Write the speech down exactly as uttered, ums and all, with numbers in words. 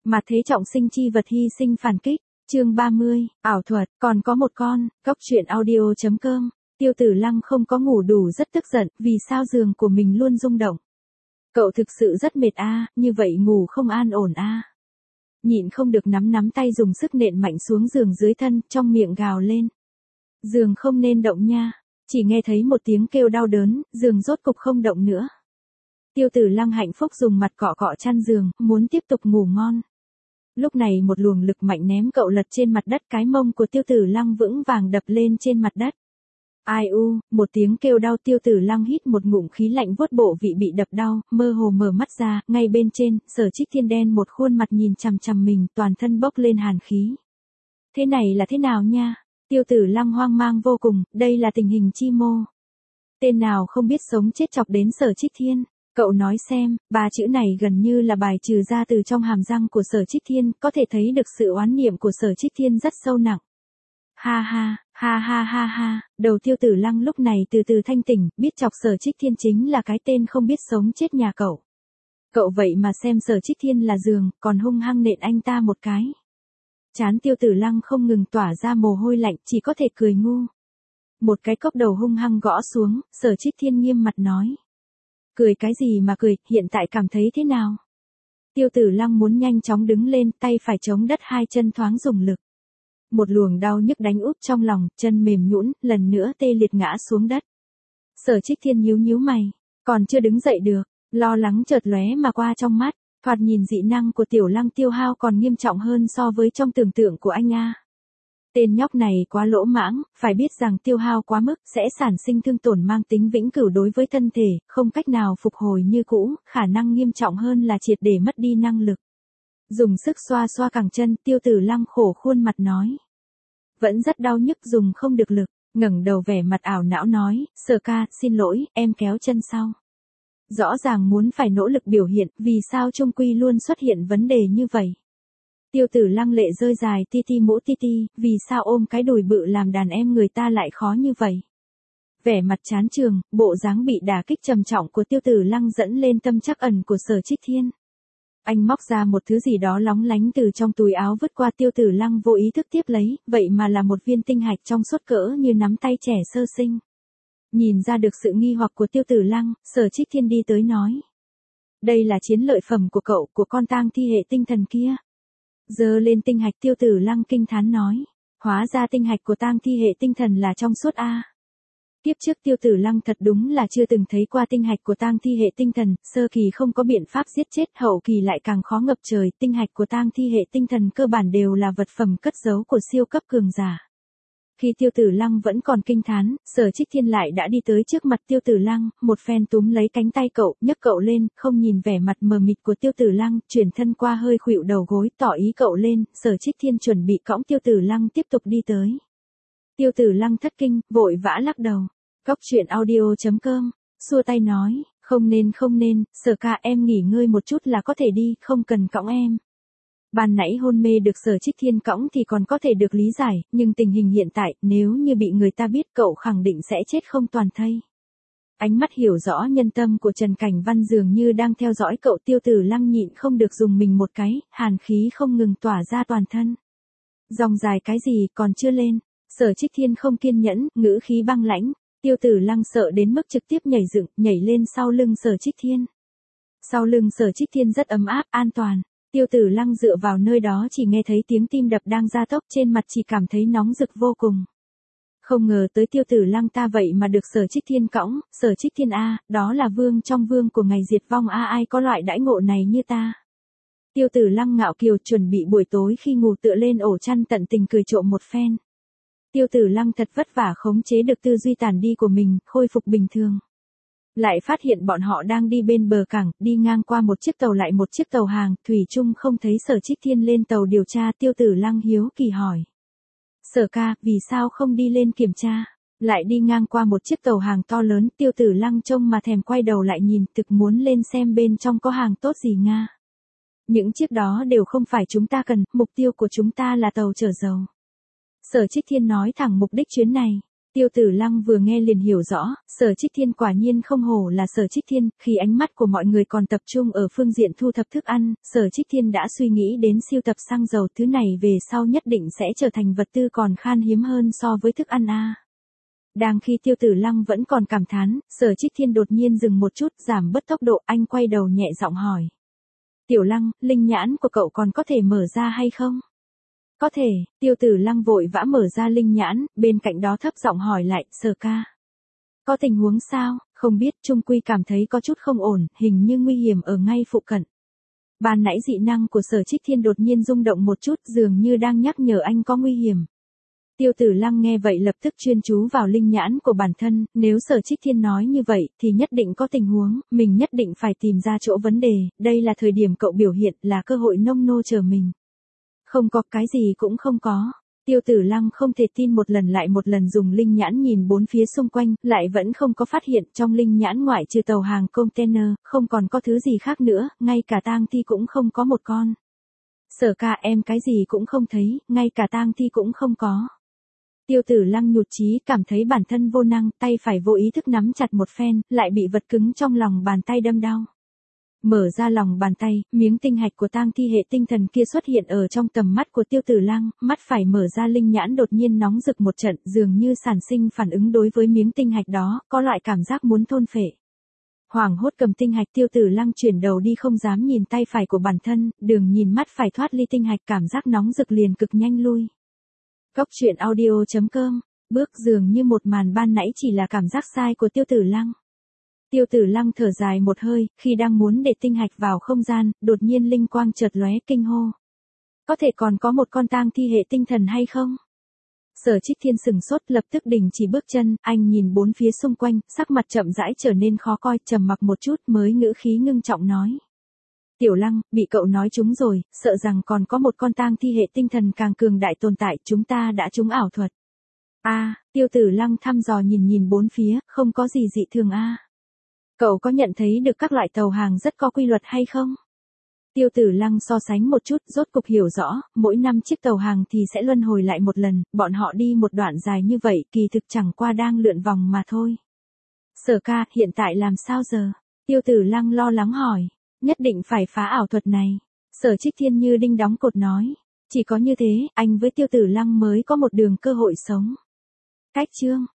Mà thế trọng sinh chi vật hy sinh phản kích. Chương ba mươi, ảo thuật, còn có một con, cóc truyện audio chấm com. Tiêu Tử Lăng không có ngủ đủ rất tức giận, vì sao giường của mình luôn rung động. Cậu thực sự rất mệt a, à, như vậy ngủ không an ổn a. À. Nhịn không được nắm nắm tay dùng sức nện mạnh xuống giường dưới thân, trong miệng gào lên. Giường không nên động nha. Chỉ nghe thấy một tiếng kêu đau đớn, giường rốt cục không động nữa. Tiêu Tử Lăng hạnh phúc dùng mặt cọ cọ chăn giường, muốn tiếp tục ngủ ngon. Lúc này một luồng lực mạnh ném cậu lật trên mặt đất, cái mông của Tiêu Tử Lăng vững vàng đập lên trên mặt đất. Ai u, một tiếng kêu đau, Tiêu Tử Lăng hít một ngụm khí lạnh vuốt bộ vị bị đập đau, mơ hồ mở mắt ra, ngay bên trên, Sở Trích Thiên đen một khuôn mặt nhìn chằm chằm mình, toàn thân bốc lên hàn khí. Thế này là thế nào nha? Tiêu Tử Lăng hoang mang vô cùng, đây là tình hình chi mô. Tên nào không biết sống chết chọc đến Sở Trích Thiên. Cậu nói xem, ba chữ này gần như là bài trừ ra từ trong hàm răng của Sở Trích Thiên, có thể thấy được sự oán niệm của Sở Trích Thiên rất sâu nặng. Ha ha, ha ha ha ha, đầu Tiêu Tử Lăng lúc này từ từ thanh tỉnh, biết chọc Sở Trích Thiên chính là cái tên không biết sống chết nhà cậu. Cậu vậy mà xem Sở Trích Thiên là giường, còn hung hăng nện anh ta một cái. Trán Tiêu Tử Lăng không ngừng tỏa ra mồ hôi lạnh, chỉ có thể cười ngu. Một cái cốc đầu hung hăng gõ xuống, Sở Trích Thiên nghiêm mặt nói. Cười cái gì mà cười, hiện tại cảm thấy thế nào? Tiêu Tử Lăng muốn nhanh chóng đứng lên, tay phải chống đất, hai chân thoáng dùng lực. Một luồng đau nhức đánh úp trong lòng, chân mềm nhũn, lần nữa tê liệt ngã xuống đất. Sở Trích Thiên nhíu nhíu mày, còn chưa đứng dậy được, lo lắng chợt lóe mà qua trong mắt, thoạt nhìn dị năng của Tiểu Lăng tiêu hao còn nghiêm trọng hơn so với trong tưởng tượng của anh a. Tên nhóc này quá lỗ mãng, phải biết rằng tiêu hao quá mức sẽ sản sinh thương tổn mang tính vĩnh cửu đối với thân thể, không cách nào phục hồi như cũ, khả năng nghiêm trọng hơn là triệt để mất đi năng lực. Dùng sức xoa xoa cẳng chân, Tiêu Tử Lăng khổ khuôn mặt nói. Vẫn rất đau nhức, dùng không được lực, ngẩng đầu vẻ mặt ảo não nói, Sở ca, xin lỗi, em kéo chân sau. Rõ ràng muốn phải nỗ lực biểu hiện, vì sao trung quy luôn xuất hiện vấn đề như vậy. Tiêu Tử Lăng lệ rơi dài, ti ti mũ ti ti, vì sao ôm cái đùi bự làm đàn em người ta lại khó như vậy. Vẻ mặt chán trường, bộ dáng bị đả kích trầm trọng của Tiêu Tử Lăng dẫn lên tâm trắc ẩn của Sở Trích Thiên. Anh móc ra một thứ gì đó lóng lánh từ trong túi áo vứt qua, Tiêu Tử Lăng vô ý thức tiếp lấy, vậy mà là một viên tinh hạch trong suốt cỡ như nắm tay trẻ sơ sinh. Nhìn ra được sự nghi hoặc của Tiêu Tử Lăng, Sở Trích Thiên đi tới nói. Đây là chiến lợi phẩm của cậu, của con tang thi hệ tinh thần kia. Giơ lên tinh hạch, Tiêu Tử Lăng kinh thán nói. Hóa ra tinh hạch của tang thi hệ tinh thần là trong suốt a. Tiếp trước Tiêu Tử Lăng thật đúng là chưa từng thấy qua tinh hạch của tang thi hệ tinh thần, sơ kỳ không có biện pháp giết chết, hậu kỳ lại càng khó ngập trời, tinh hạch của tang thi hệ tinh thần cơ bản đều là vật phẩm cất giấu của siêu cấp cường giả. Khi Tiêu Tử Lăng vẫn còn kinh thán, Sở Trích Thiên lại đã đi tới trước mặt Tiêu Tử Lăng, một phen túm lấy cánh tay cậu, nhấc cậu lên, không nhìn vẻ mặt mờ mịt của Tiêu Tử Lăng, chuyển thân qua hơi khuỵu đầu gối, tỏ ý cậu lên, Sở Trích Thiên chuẩn bị cõng Tiêu Tử Lăng tiếp tục đi tới. Tiêu Tử Lăng thất kinh, vội vã lắc đầu. Cóc truyện audio chấm com, xua tay nói, không nên không nên, Sở ca, em nghỉ ngơi một chút là có thể đi, không cần cõng em. Ban nãy hôn mê được Sở Trích Thiên cõng thì còn có thể được lý giải, nhưng tình hình hiện tại, nếu như bị người ta biết cậu khẳng định sẽ chết không toàn thây. Ánh mắt hiểu rõ nhân tâm của Trần Cảnh Văn dường như đang theo dõi cậu, Tiêu Tử Lăng nhịn không được dùng mình một cái, hàn khí không ngừng tỏa ra toàn thân. Dòng dài cái gì còn chưa lên, Sở Trích Thiên không kiên nhẫn, ngữ khí băng lãnh, Tiêu Tử Lăng sợ đến mức trực tiếp nhảy dựng, nhảy lên sau lưng Sở Trích Thiên. Sau lưng Sở Trích Thiên rất ấm áp, an toàn. Tiêu Tử Lăng dựa vào nơi đó chỉ nghe thấy tiếng tim đập đang gia tốc, trên mặt chỉ cảm thấy nóng rực vô cùng. Không ngờ tới Tiêu Tử Lăng ta vậy mà được Sở Trích Thiên cõng, Sở Trích Thiên a, đó là vương trong vương của ngày diệt vong a, ai có loại đãi ngộ này như ta. Tiêu Tử Lăng ngạo kiều chuẩn bị buổi tối khi ngủ tựa lên ổ chăn tận tình cười trộm một phen. Tiêu Tử Lăng thật vất vả khống chế được tư duy tàn đi của mình, khôi phục bình thường. Lại phát hiện bọn họ đang đi bên bờ cảng, đi ngang qua một chiếc tàu lại một chiếc tàu hàng, thủy chung không thấy Sở Trích Thiên lên tàu điều tra, Tiêu Tử Lăng hiếu kỳ hỏi. Sở ca, vì sao không đi lên kiểm tra? Lại đi ngang qua một chiếc tàu hàng to lớn, Tiêu Tử Lăng trông mà thèm quay đầu lại nhìn, thực muốn lên xem bên trong có hàng tốt gì nga. Những chiếc đó đều không phải chúng ta cần, mục tiêu của chúng ta là tàu chở dầu. Sở Trích Thiên nói thẳng mục đích chuyến này. Tiêu Tử Lăng vừa nghe liền hiểu rõ, Sở Trích Thiên quả nhiên không hổ là Sở Trích Thiên, khi ánh mắt của mọi người còn tập trung ở phương diện thu thập thức ăn, Sở Trích Thiên đã suy nghĩ đến siêu tập xăng dầu, thứ này về sau nhất định sẽ trở thành vật tư còn khan hiếm hơn so với thức ăn a. Đang khi Tiêu Tử Lăng vẫn còn cảm thán, Sở Trích Thiên đột nhiên dừng một chút, giảm bớt tốc độ, anh quay đầu nhẹ giọng hỏi. Tiểu Lăng, linh nhãn của cậu còn có thể mở ra hay không? Có thể, Tiêu Tử Lăng vội vã mở ra linh nhãn, bên cạnh đó thấp giọng hỏi lại, Sở ca. Có tình huống sao, không biết, chung quy cảm thấy có chút không ổn, hình như nguy hiểm ở ngay phụ cận. Ban nãy dị năng của Sở Trích Thiên đột nhiên rung động một chút, dường như đang nhắc nhở anh có nguy hiểm. Tiêu Tử Lăng nghe vậy lập tức chuyên chú vào linh nhãn của bản thân, nếu Sở Trích Thiên nói như vậy, thì nhất định có tình huống, mình nhất định phải tìm ra chỗ vấn đề, đây là thời điểm cậu biểu hiện, là cơ hội nông nô chờ mình. Không có, cái gì cũng không có. Tiêu Tử Lăng không thể tin, một lần lại một lần dùng linh nhãn nhìn bốn phía xung quanh, lại vẫn không có phát hiện trong linh nhãn ngoại trừ tàu hàng container, không còn có thứ gì khác nữa, ngay cả tang thi cũng không có một con. Sở ca, em cái gì cũng không thấy, ngay cả tang thi cũng không có. Tiêu Tử Lăng nhụt chí cảm thấy bản thân vô năng, tay phải vô ý thức nắm chặt một phen, lại bị vật cứng trong lòng bàn tay đâm đau. Mở ra lòng bàn tay, miếng tinh hạch của tang thi hệ tinh thần kia xuất hiện ở trong tầm mắt của Tiêu Tử Lăng, mắt phải mở ra linh nhãn đột nhiên nóng rực một trận, dường như sản sinh phản ứng đối với miếng tinh hạch đó, có loại cảm giác muốn thôn phệ. Hoảng hốt cầm tinh hạch, Tiêu Tử Lăng chuyển đầu đi không dám nhìn tay phải của bản thân, đường nhìn mắt phải thoát ly tinh hạch, cảm giác nóng rực liền cực nhanh lui. Cốc truyện audio chấm com, bước dường như một màn ban nãy chỉ là cảm giác sai của Tiêu Tử Lăng. Tiêu Tử Lăng thở dài một hơi, khi đang muốn để tinh hạch vào không gian, đột nhiên linh quang chợt lóe, kinh hô. Có thể còn có một con tang thi hệ tinh thần hay không? Sở Trích Thiên sừng sốt, lập tức đình chỉ bước chân, anh nhìn bốn phía xung quanh, sắc mặt chậm rãi trở nên khó coi, trầm mặc một chút mới ngữ khí ngưng trọng nói. Tiểu Lăng, bị cậu nói trúng rồi, sợ rằng còn có một con tang thi hệ tinh thần càng cường đại tồn tại, chúng ta đã trúng ảo thuật. A, à, Tiêu Tử Lăng thăm dò nhìn nhìn bốn phía, không có gì dị thường a. À. Cậu có nhận thấy được các loại tàu hàng rất có quy luật hay không? Tiêu Tử Lăng so sánh một chút, rốt cục hiểu rõ, mỗi năm chiếc tàu hàng thì sẽ luân hồi lại một lần, bọn họ đi một đoạn dài như vậy, kỳ thực chẳng qua đang lượn vòng mà thôi. Sở ca, hiện tại làm sao giờ? Tiêu Tử Lăng lo lắng hỏi. Nhất định phải phá ảo thuật này. Sở Trích Thiên như đinh đóng cột nói. Chỉ có như thế, anh với Tiêu Tử Lăng mới có một đường cơ hội sống. Cách chương.